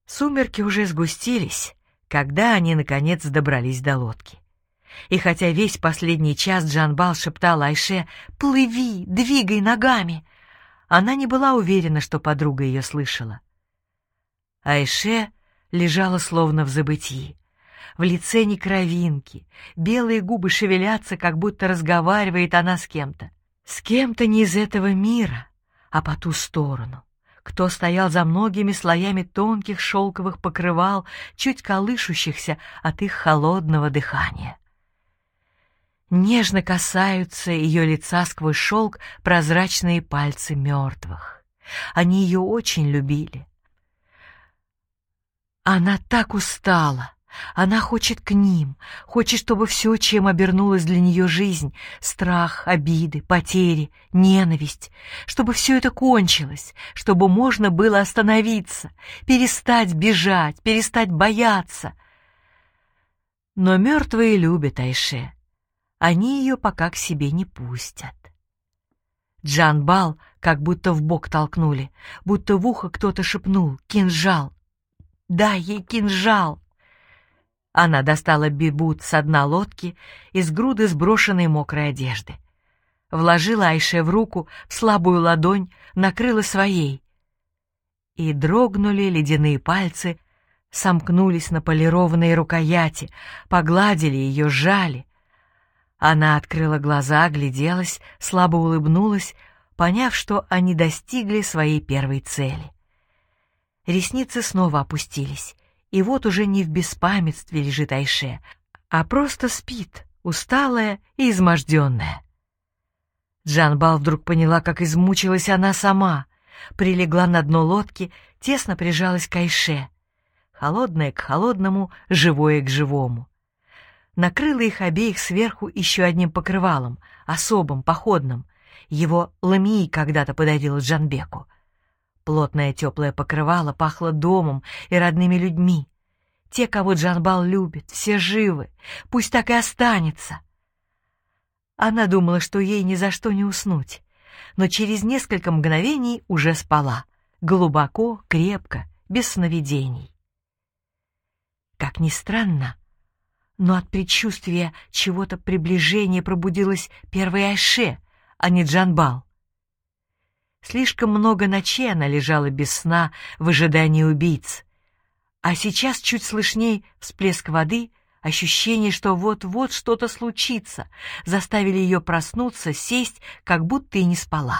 Сумерки уже сгустились, когда они, наконец, добрались до лодки. И хотя весь последний час Джанбал шептал Айше «Плыви, двигай ногами!», она не была уверена, что подруга ее слышала. Айше лежала словно в забытии. В лице ни кровинки, белые губы шевелятся, как будто разговаривает она с кем-то. С кем-то не из этого мира, а по ту сторону. Кто стоял за многими слоями тонких шелковых покрывал, чуть колышущихся от их холодного дыхания. Нежно касаются ее лица сквозь шелк прозрачные пальцы мертвых. Они ее очень любили. Она так устала. Она хочет к ним, хочет, чтобы все, чем обернулась для нее жизнь, страх, обиды, потери, ненависть, чтобы все это кончилось, чтобы можно было остановиться, перестать бежать, перестать бояться. Но мертвые любят Айше. Они ее пока к себе не пустят. Джанбал как будто в бок толкнули, будто в ухо кто-то шепнул «Кинжал! Дай ей кинжал!» Она достала бибут с дна лодки из груды сброшенной мокрой одежды. Вложила Айше в руку, в слабую ладонь, накрыла своей. И дрогнули ледяные пальцы, сомкнулись на полированной рукояти, погладили ее, сжали. Она открыла глаза, огляделась, слабо улыбнулась, поняв, что они достигли своей первой цели. Ресницы снова опустились. И вот уже не в беспамятстве лежит Айше, а просто спит, усталая и изможденная. Джанбал вдруг поняла, как измучилась она сама, прилегла на дно лодки, тесно прижалась к Айше. Холодное к холодному, живое к живому. Накрыла их обеих сверху еще одним покрывалом, особым, походным. Его ламии когда-то подарила Джанбеку. Плотное теплое покрывало пахло домом и родными людьми. Те, кого Джанбал любит, все живы, пусть так и останется. Она думала, что ей ни за что не уснуть, но через несколько мгновений уже спала, глубоко, крепко, без сновидений. Как ни странно, но от предчувствия чего-то приближения пробудилась первая Айше, а не Джанбал. Слишком много ночей она лежала без сна в ожидании убийц. А сейчас чуть слышней всплеск воды, ощущение, что вот-вот что-то случится, заставили ее проснуться, сесть, как будто и не спала.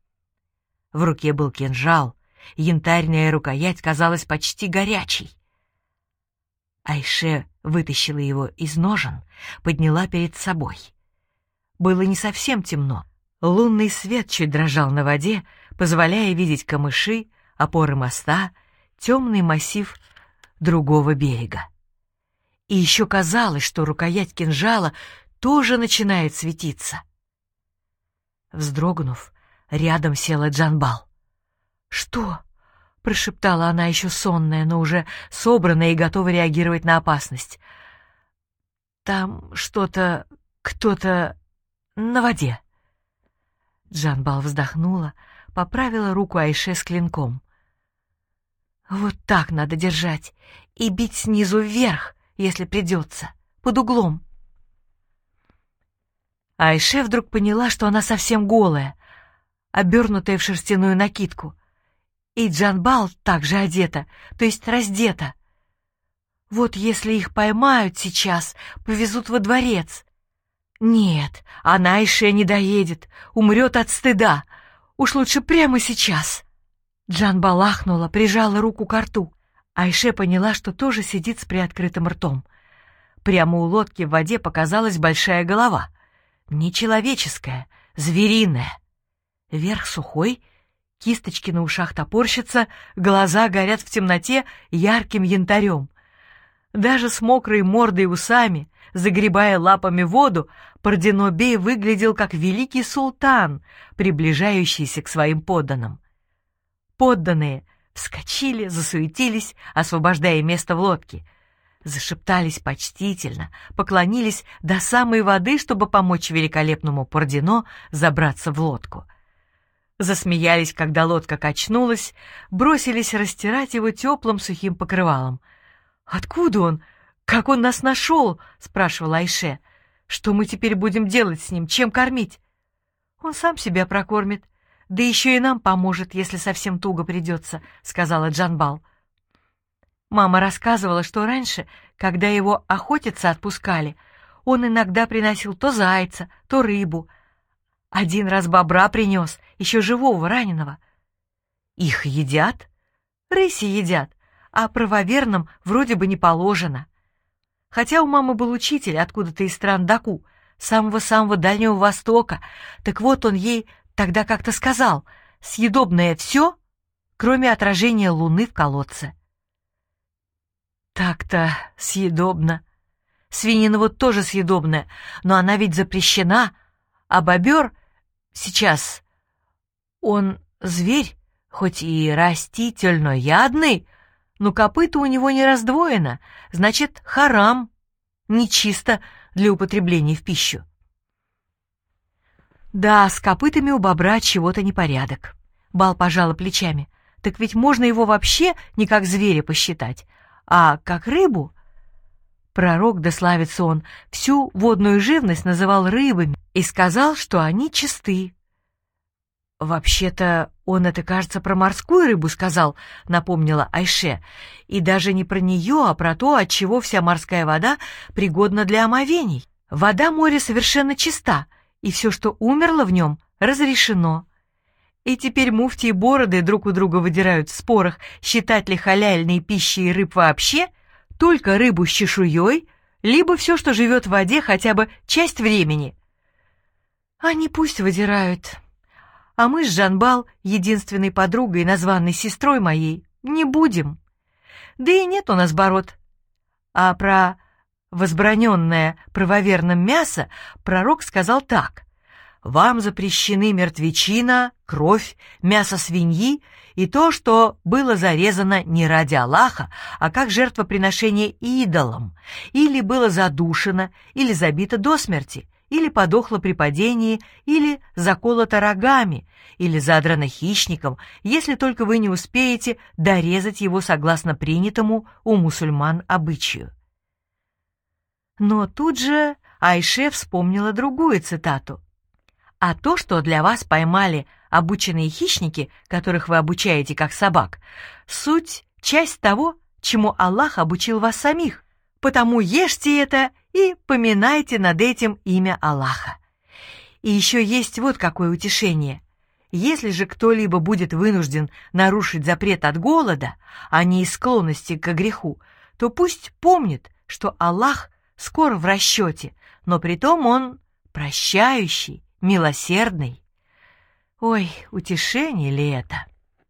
В руке был кинжал, янтарная рукоять казалась почти горячей. Айше вытащила его из ножен, подняла перед собой. Было не совсем темно. Лунный свет чуть дрожал на воде, позволяя видеть камыши, опоры моста, темный массив другого берега. И еще казалось, что рукоять кинжала тоже начинает светиться. Вздрогнув, рядом села Джанбал. «Что?» — прошептала она, еще сонная, но уже собранная и готовая реагировать на опасность. «Там что-то, кто-то на воде». Джанбал вздохнула, поправила руку Айше с клинком. «Вот так надо держать и бить снизу вверх, если придется, под углом». Айше вдруг поняла, что она совсем голая, обернутая в шерстяную накидку, и Джанбал также одета, то есть раздета. Вот если их поймают сейчас, повезут во дворец. Нет, она Айше не доедет, умрет от стыда. Уж лучше прямо сейчас. Джанбал ахнула, прижала руку к рту. Айше поняла, что тоже сидит с приоткрытым ртом. Прямо у лодки в воде показалась большая голова. Нечеловеческая, звериная. Верх сухой, кисточки на ушах топорщатся, глаза горят в темноте ярким янтарем. Даже с мокрой мордой и усами, загребая лапами воду, Пардино-бей выглядел как великий султан, приближающийся к своим подданным. Подданные вскочили, засуетились, освобождая место в лодке. Зашептались почтительно, поклонились до самой воды, чтобы помочь великолепному Пардино забраться в лодку. Засмеялись, когда лодка качнулась, бросились растирать его теплым сухим покрывалом. «Откуда он? Как он нас нашел?» — спрашивала Айше. «Что мы теперь будем делать с ним? Чем кормить?» «Он сам себя прокормит, да еще и нам поможет, если совсем туго придется», — сказала Джанбал. Мама рассказывала, что раньше, когда его охотиться отпускали, он иногда приносил то зайца, то рыбу. Один раз бобра принес, еще живого, раненого. Их едят? Рыси едят, а правоверным вроде бы не положено. Хотя у мамы был учитель откуда-то из стран Даку, самого-самого Дальнего Востока, так вот он ей тогда как-то сказал: съедобное все, кроме отражения луны в колодце. Так-то съедобно. Свинина вот тоже съедобная, но она ведь запрещена, а бобер сейчас... Он зверь, хоть и растительноядный, но копыта у него не раздвоено, значит, харам, нечисто для употребления в пищу. Да, с копытами у бобра чего-то непорядок. Бал пожала плечами. Так ведь можно его вообще не как зверя посчитать, а как рыбу. Пророк, да славится он, всю водную живность называл рыбами и сказал, что они чисты. «Вообще-то он это, кажется, про морскую рыбу сказал», — напомнила Айше, «и даже не про нее, а про то, отчего вся морская вода пригодна для омовений. Вода моря совершенно чиста, и все, что умерло в нем, разрешено». И теперь муфти и бороды друг у друга выдирают в спорах, считать ли халяльной пищей рыб вообще, только рыбу с чешуей, либо все, что живет в воде хотя бы часть времени. Они пусть выдирают. А мы с Джанбал, единственной подругой, названной сестрой моей, не будем. Да и нет у нас бород. А про возбраненное правоверным мясо пророк сказал так: «Вам запрещены мертвечина, кровь, мясо свиньи и то, что было зарезано не ради Аллаха, а как жертвоприношение идолам, или было задушено, или забито до смерти, или подохло при падении, или заколото рогами, или задрано хищником, если только вы не успеете дорезать его согласно принятому у мусульман обычаю». Но тут же Айше вспомнила другую цитату: «А то, что для вас поймали обученные хищники, которых вы обучаете как собак, суть — часть того, чему Аллах обучил вас самих, потому ешьте это и поминайте над этим имя Аллаха». И еще есть вот какое утешение. Если же кто-либо будет вынужден нарушить запрет от голода, а не из склонности к греху, то пусть помнит, что Аллах скоро в расчете, но притом Он прощающий, милосердный. Ой, утешение ли это?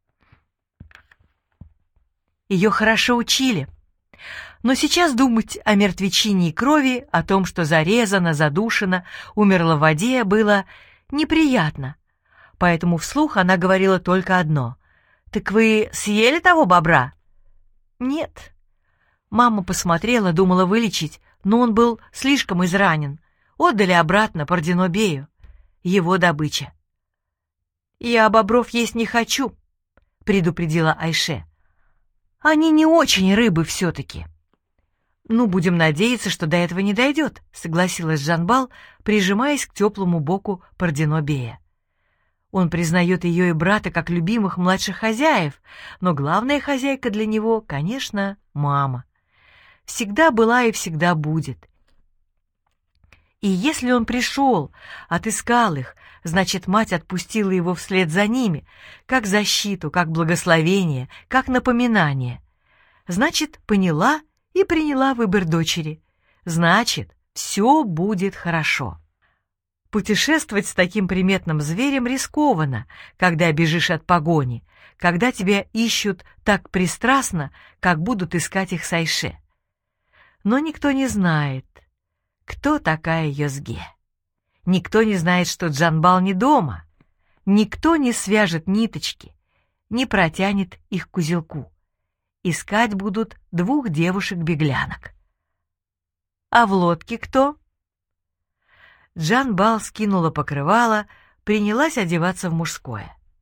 Ее хорошо учили. Но сейчас думать о мертвечине и крови, о том, что зарезано, задушено, умерло в воде, было неприятно. Поэтому вслух она говорила только одно: «Так вы съели того бобра?» «Нет». Мама посмотрела, думала вылечить, но он был слишком изранен. Отдали обратно Пардино-бею. Его добыча. «Я бобров есть не хочу», — предупредила Айше. «Они не очень рыбы все-таки». «Ну, будем надеяться, что до этого не дойдет», — согласилась Джанбал, прижимаясь к теплому боку Пардино-бея. Он признает ее и брата как любимых младших хозяев, но главная хозяйка для него, конечно, мама. Всегда была и всегда будет. И если он пришел, отыскал их, значит, мать отпустила его вслед за ними, как защиту, как благословение, как напоминание. Значит, поняла и приняла выбор дочери. Значит, все будет хорошо. Путешествовать с таким приметным зверем рискованно, когда бежишь от погони, когда тебя ищут так пристрастно, как будут искать их с Айше. Но никто не знает, кто такая Йозге. Никто не знает, что Джанбал не дома. Никто не свяжет ниточки, не протянет их к узелку. Искать будут двух девушек-беглянок. А в лодке кто? Джанбал скинула покрывало, принялась одеваться в мужское.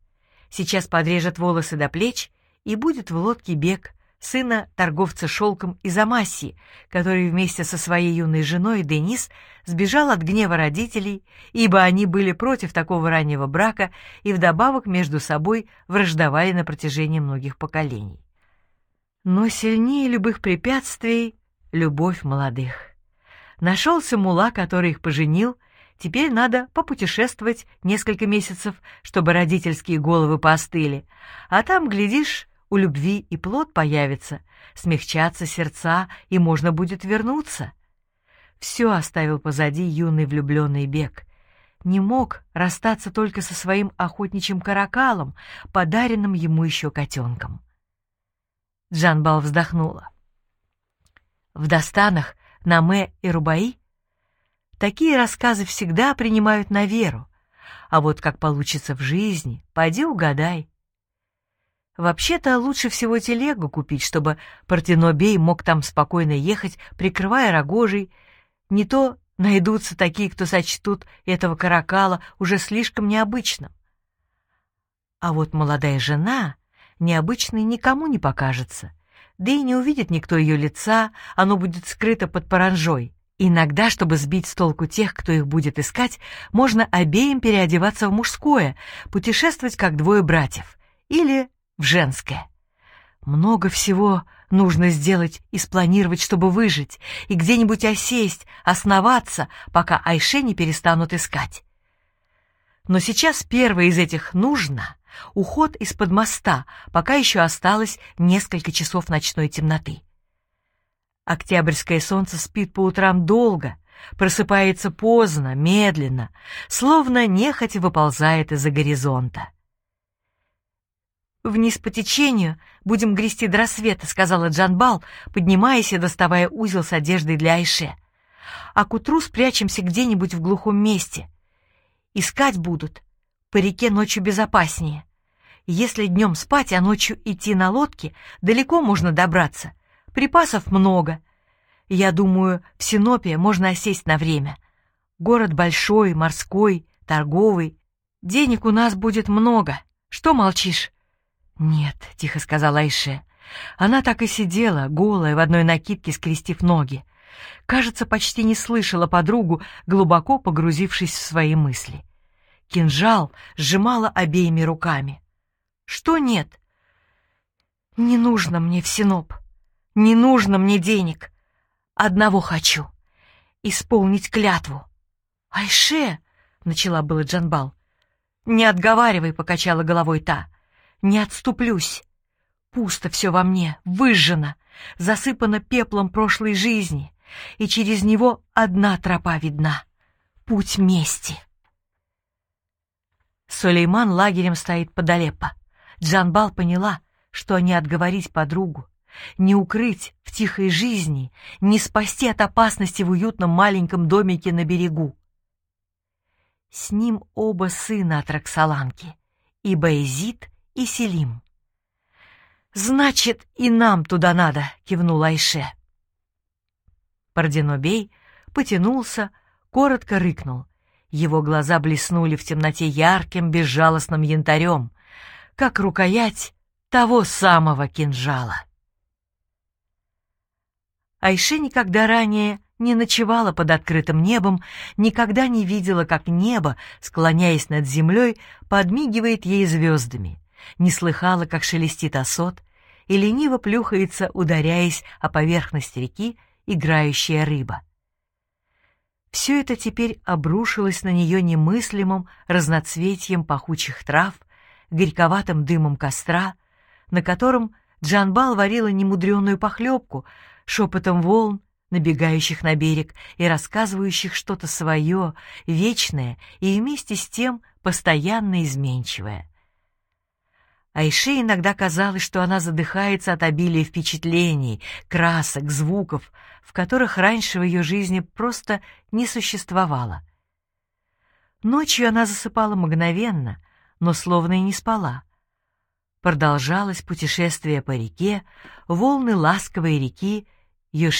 Сейчас подрежет волосы до плеч, и будет в лодке Бек, сына торговца шелком из Амасии, который вместе со своей юной женой Денис сбежал от гнева родителей, ибо они были против такого раннего брака и вдобавок между собой враждовали на протяжении многих поколений. Но сильнее любых препятствий — любовь молодых. Нашелся мулла, который их поженил, теперь надо попутешествовать несколько месяцев, чтобы родительские головы поостыли, а там, глядишь, у любви и плод появится, смягчатся сердца, и можно будет вернуться. Все оставил позади юный влюбленный Бек. Не мог расстаться только со своим охотничьим каракалом, подаренным ему еще котенком. Джанбал вздохнула. В Достанах, Наме и Рубаи такие рассказы всегда принимают на веру, а вот как получится в жизни, поди угадай. Вообще-то лучше всего телегу купить, чтобы Партенобей мог там спокойно ехать, прикрывая рогожей. Не то найдутся такие, кто сочтут этого каракала уже слишком необычным. А вот молодая жена необычной никому не покажется, да и не увидит никто ее лица, оно будет скрыто под паранжой. Иногда, чтобы сбить с толку тех, кто их будет искать, можно обеим переодеваться в мужское, путешествовать как двое братьев, или в женское. Много всего нужно сделать и спланировать, чтобы выжить, и где-нибудь осесть, основаться, пока Айше не перестанут искать. Но сейчас первое из этих нужно — уход из-под моста, пока еще осталось несколько часов ночной темноты. Октябрьское солнце спит по утрам долго, просыпается поздно, медленно, словно нехотя выползает из-за горизонта. «Вниз по течению будем грести до рассвета», — сказала Джанбал, поднимаясь и доставая узел с одеждой для Айше. «А к утру спрячемся где-нибудь в глухом месте. Искать будут. По реке ночью безопаснее. Если днем спать, а ночью идти на лодке, далеко можно добраться. Припасов много. Я думаю, в Синопе можно осесть на время. Город большой, морской, торговый. Денег у нас будет много. Что молчишь?» «Нет», — тихо сказала Айше. Она так и сидела, голая, в одной накидке, скрестив ноги. Кажется, почти не слышала подругу, глубоко погрузившись в свои мысли. Кинжал сжимала обеими руками. «Что нет?» «Не нужно мне в Синоп. Не нужно мне денег. Одного хочу — исполнить клятву». «Айше!» — начала было Джанбал. «Не отговаривай», — покачала головой та. «Не отступлюсь. Пусто все во мне, выжжено, засыпано пеплом прошлой жизни, и через него одна тропа видна — путь мести». Сулейман лагерем стоит под Алеппо. Джанбал поняла, что не отговорить подругу, не укрыть в тихой жизни, не спасти от опасности в уютном маленьком домике на берегу. С ним оба сына от Роксоланки, и Баязид, и Селим. «Значит, и нам туда надо», — кивнула Айше. Парденобей потянулся, коротко рыкнул. Его глаза блеснули в темноте ярким, безжалостным янтарем, как рукоять того самого кинжала. Айше никогда ранее не ночевала под открытым небом, никогда не видела, как небо, склоняясь над землей, подмигивает ей звездами, не слыхала, как шелестит осот, и лениво плюхается, ударяясь о поверхность реки, играющая рыба. Все это теперь обрушилось на нее немыслимым разноцветием пахучих трав, горьковатым дымом костра, на котором Джанбал варила немудреную похлебку, шепотом волн, набегающих на берег и рассказывающих что-то свое, вечное и вместе с тем постоянно изменчивое. Айше иногда казалось, что она задыхается от обилия впечатлений, красок, звуков, в которых раньше в ее жизни просто не существовало. Ночью она засыпала мгновенно, но словно и не спала. Продолжалось путешествие по реке, волны ласковой реки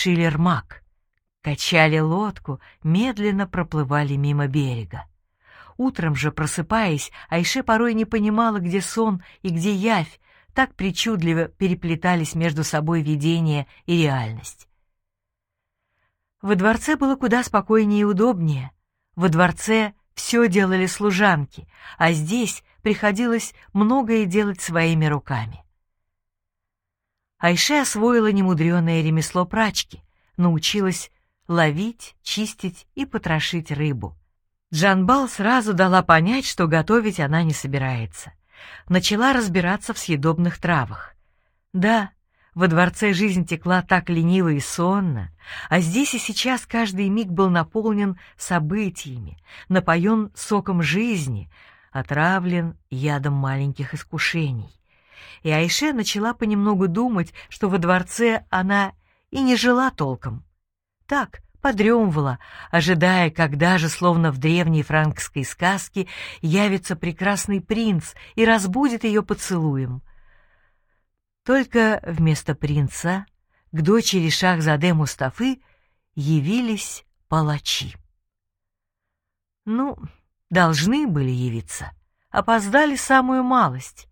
Йошилер-Мак качали лодку, медленно проплывали мимо берега. Утром же, просыпаясь, Айше порой не понимала, где сон и где явь, так причудливо переплетались между собой видение и реальность. Во дворце было куда спокойнее и удобнее. Во дворце все делали служанки, а здесь приходилось многое делать своими руками. Айше освоила немудреное ремесло прачки, научилась ловить, чистить и потрошить рыбу. Джанбал сразу дала понять, что готовить она не собирается. Начала разбираться в съедобных травах. Да, во дворце жизнь текла так лениво и сонно, а здесь и сейчас каждый миг был наполнен событиями, напоен соком жизни, отравлен ядом маленьких искушений. И Айше начала понемногу думать, что во дворце она и не жила толком. Так, подремывала, ожидая, когда же, словно в древней франкской сказке, явится прекрасный принц и разбудит ее поцелуем. Только вместо принца к дочери Шахзаде Мустафы явились палачи. Ну, должны были явиться, опоздали самую малость.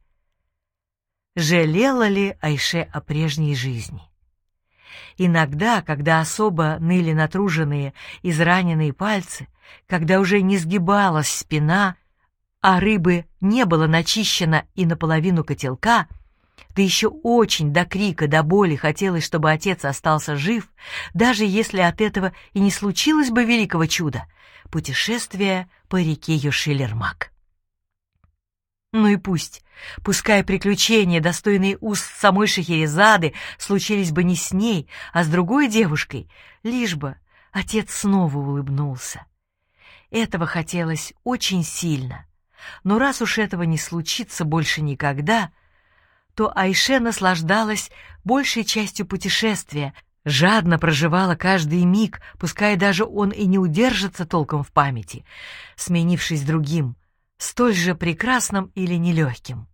Жалела ли Айше о прежней жизни? Иногда, когда особо ныли натруженные, израненные пальцы, когда уже не сгибалась спина, а рыбы не было начищено и наполовину котелка, да еще очень до крика, до боли хотелось, чтобы отец остался жив, даже если от этого и не случилось бы великого чуда — путешествие по реке Йошилермак. Ну и пусть, пускай приключения, достойные уст самой Шахерезады, случились бы не с ней, а с другой девушкой, лишь бы отец снова улыбнулся. Этого хотелось очень сильно, но раз уж этого не случится больше никогда, то Айше наслаждалась большей частью путешествия, жадно проживала каждый миг, пускай даже он и не удержится толком в памяти, сменившись другим, столь же прекрасным или нелегким.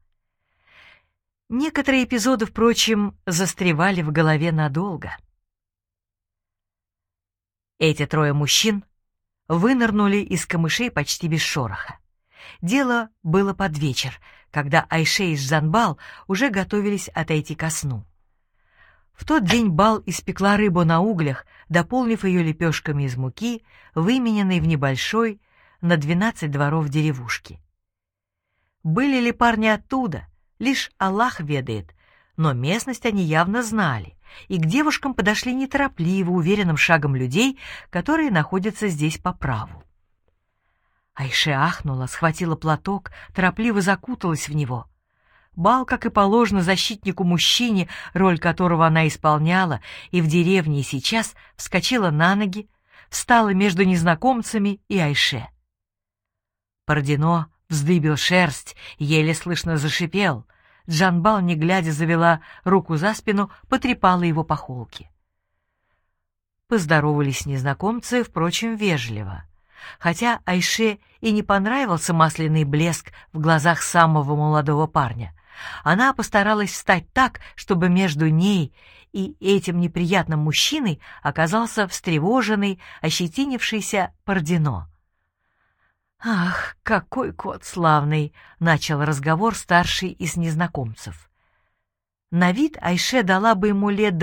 Некоторые эпизоды, впрочем, застревали в голове надолго. Эти трое мужчин вынырнули из камышей почти без шороха. Дело было под вечер, когда Айше и Джанбал уже готовились отойти ко сну. В тот день Бал испекла рыбу на углях, дополнив ее лепешками из муки, вымененной в небольшой, на 12 дворов деревушки. Были ли парни оттуда, лишь Аллах ведает, но местность они явно знали, и к девушкам подошли неторопливо, уверенным шагом людей, которые находятся здесь по праву. Айше ахнула, схватила платок, торопливо закуталась в него. Бал, как и положено защитнику-мужчине, роль которого она исполняла, и в деревне, и сейчас, вскочила на ноги, встала между незнакомцами и Айше. Бородино вздыбил шерсть, еле слышно зашипел. Джанбал, не глядя, завела руку за спину, потрепала его по холке. Поздоровались незнакомцы, впрочем, вежливо. Хотя Айше и не понравился масляный блеск в глазах самого молодого парня, она постаралась встать так, чтобы между ней и этим неприятным мужчиной оказался встревоженный, ощетинившийся Бородино. «Ах, какой кот славный!» — начал разговор старший из незнакомцев. На вид Айше дала бы ему лет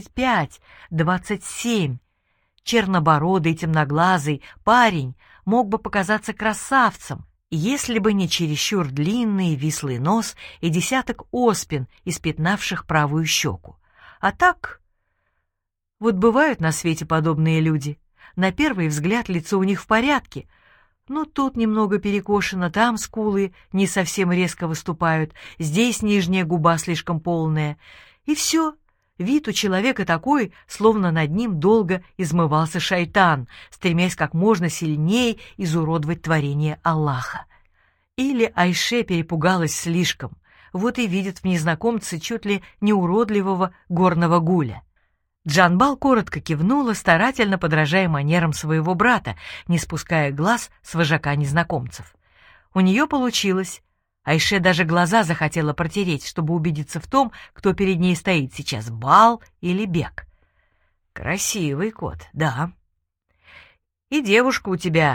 25-27. Чернобородый, темноглазый парень мог бы показаться красавцем, если бы не чересчур длинный вислый нос и десяток оспин, испятнавших правую щеку. А так... Вот бывают на свете подобные люди. На первый взгляд лицо у них в порядке, но тут немного перекошено, там скулы не совсем резко выступают, здесь нижняя губа слишком полная. И все. Вид у человека такой, словно над ним долго измывался шайтан, стремясь как можно сильнее изуродовать творение Аллаха. Или Айше перепугалась слишком, вот и видит в незнакомце чуть ли не уродливого горного гуля. Джанбал коротко кивнула, старательно подражая манерам своего брата, не спуская глаз с вожака незнакомцев. У нее получилось. Айше даже глаза захотела протереть, чтобы убедиться в том, кто перед ней стоит сейчас, Бал или Бек. Красивый кот, да. И девушка у тебя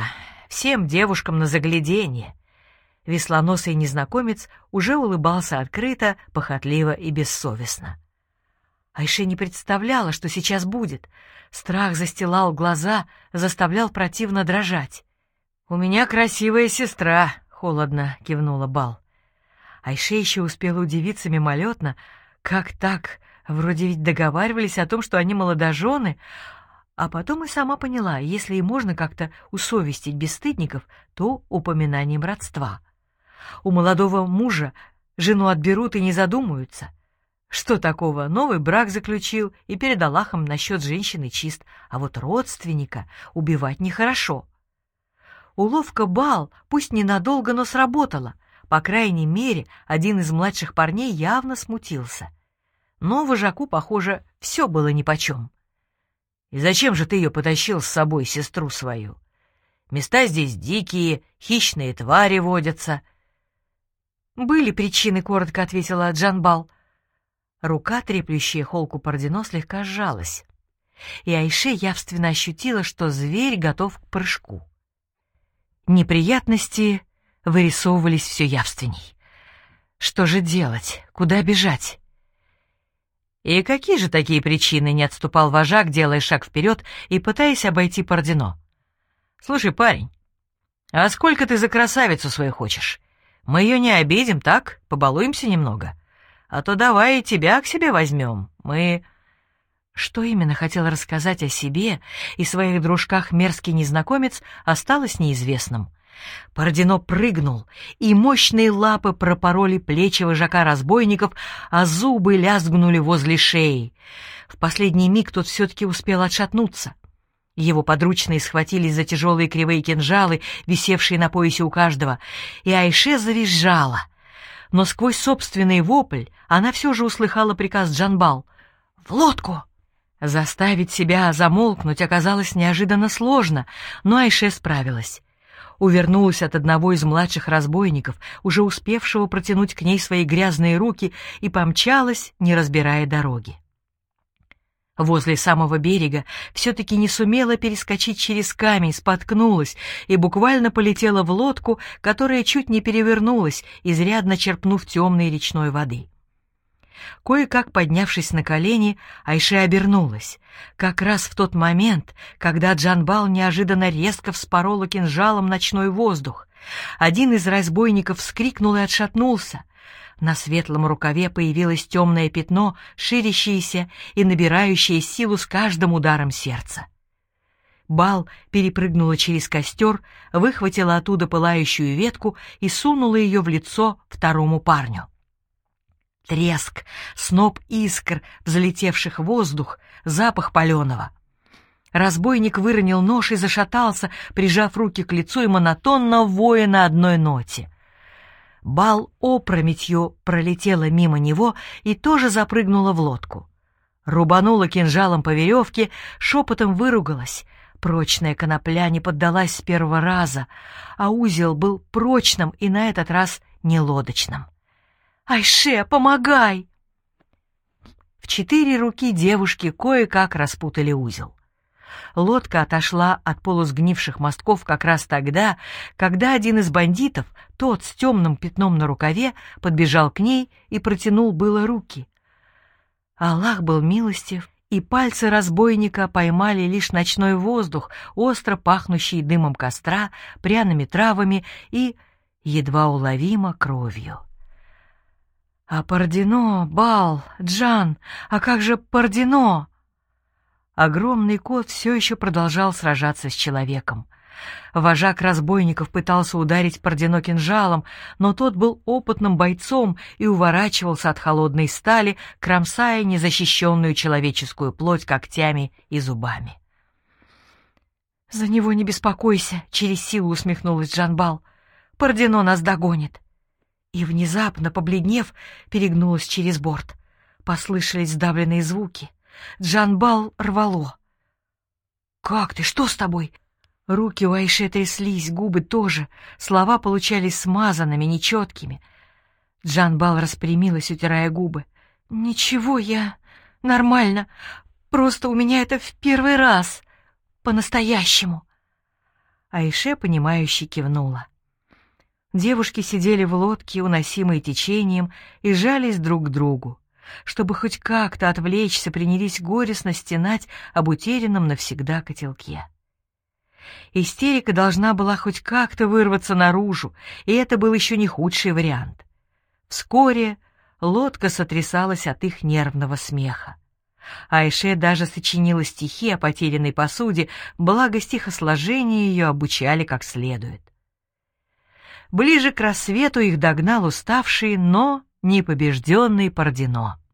всем девушкам на загляденье. Веслоносый незнакомец уже улыбался открыто, похотливо и бессовестно. Айше не представляла, что сейчас будет. Страх застилал глаза, заставлял противно дрожать. «У меня красивая сестра», — холодно кивнула Бал. Айше еще успела удивиться мимолетно, как так, вроде ведь договаривались о том, что они молодожены, а потом и сама поняла, если и можно как-то усовестить бесстыдников, то упоминанием родства. У молодого мужа жену отберут и не задумаются. Что такого, новый брак заключил и перед Аллахом насчет женщины чист, а вот родственника убивать нехорошо. Уловка Бал, пусть ненадолго, но сработала. По крайней мере, один из младших парней явно смутился. Но вожаку, похоже, все было нипочем. «И зачем же ты ее потащил с собой, сестру свою? Места здесь дикие, хищные твари водятся». «Были причины», — коротко ответила Джанбал. Рука, треплющая холку Пардино, слегка сжалась, и Айше явственно ощутила, что зверь готов к прыжку. Неприятности вырисовывались все явственней. Что же делать? Куда бежать? «И какие же такие причины?» — не отступал вожак, делая шаг вперед и пытаясь обойти Пардино. «Слушай, парень, а сколько ты за красавицу свою хочешь? Мы ее не обидим, так? Побалуемся немного. А то давай и тебя к себе возьмем. Мы...» Что именно хотел рассказать о себе и своих дружках мерзкий незнакомец, осталось неизвестным. Пардино прыгнул, и мощные лапы пропороли плечи вожака разбойников, а зубы лязгнули возле шеи. В последний миг тот все-таки успел отшатнуться. Его подручные схватились за тяжелые кривые кинжалы, висевшие на поясе у каждого, и Айше завизжала. Но сквозь собственный вопль она все же услыхала приказ Джанбал: «В лодку!» Заставить себя замолкнуть оказалось неожиданно сложно, но Айше справилась. Увернулась от одного из младших разбойников, уже успевшего протянуть к ней свои грязные руки, и помчалась, не разбирая дороги. Возле самого берега все-таки не сумела перескочить через камень, споткнулась и буквально полетела в лодку, которая чуть не перевернулась, изрядно черпнув темной речной воды. Кое-как поднявшись на колени, Айше обернулась. Как раз в тот момент, когда Джанбал неожиданно резко вспорола кинжалом ночной воздух. Один из разбойников вскрикнул и отшатнулся. На светлом рукаве появилось темное пятно, ширящееся и набирающее силу с каждым ударом сердца. Бал перепрыгнула через костер, выхватила оттуда пылающую ветку и сунула ее в лицо второму парню. Треск, сноп искр, взлетевших в воздух, запах паленого. Разбойник выронил нож и зашатался, прижав руки к лицу и монотонно воя на одной ноте. Бал опрометью пролетела мимо него и тоже запрыгнула в лодку. Рубанула кинжалом по веревке, шепотом выругалась. Прочная конопля не поддалась с первого раза, а узел был прочным и на этот раз не лодочным. «Айше, помогай!» В 4 руки девушки кое-как распутали узел. Лодка отошла от полусгнивших мостков как раз тогда, когда один из бандитов, тот с темным пятном на рукаве, подбежал к ней и протянул было руки. Аллах был милостив, и пальцы разбойника поймали лишь ночной воздух, остро пахнущий дымом костра, пряными травами и едва уловимо кровью. «А Пардино, Бал, Джан, а как же Пардино?» Огромный кот все еще продолжал сражаться с человеком. Вожак разбойников пытался ударить Пардино кинжалом, но тот был опытным бойцом и уворачивался от холодной стали, кромсая незащищенную человеческую плоть когтями и зубами. «За него не беспокойся», — через силу усмехнулась Джанбал. «Пардино нас догонит». И внезапно, побледнев, перегнулась через борт. Послышались сдавленные звуки. Джанбал рвало. «Как ты? Что с тобой?» Руки у Айше тряслись, губы тоже. Слова получались смазанными, нечеткими. Джанбал распрямилась, утирая губы. «Ничего, я... нормально. Просто у меня это в первый раз. По-настоящему». Айше, понимающе кивнула. Девушки сидели в лодке, уносимой течением, и жались друг к другу. Чтобы хоть как-то отвлечься, принялись горестно стенать об утерянном навсегда котелке. Истерика должна была хоть как-то вырваться наружу, и это был еще не худший вариант. Вскоре лодка сотрясалась от их нервного смеха. Айше даже сочинила стихи о потерянной посуде, благо стихосложение ее обучали как следует. Ближе к рассвету их догнал уставший, но непобежденный Пардино.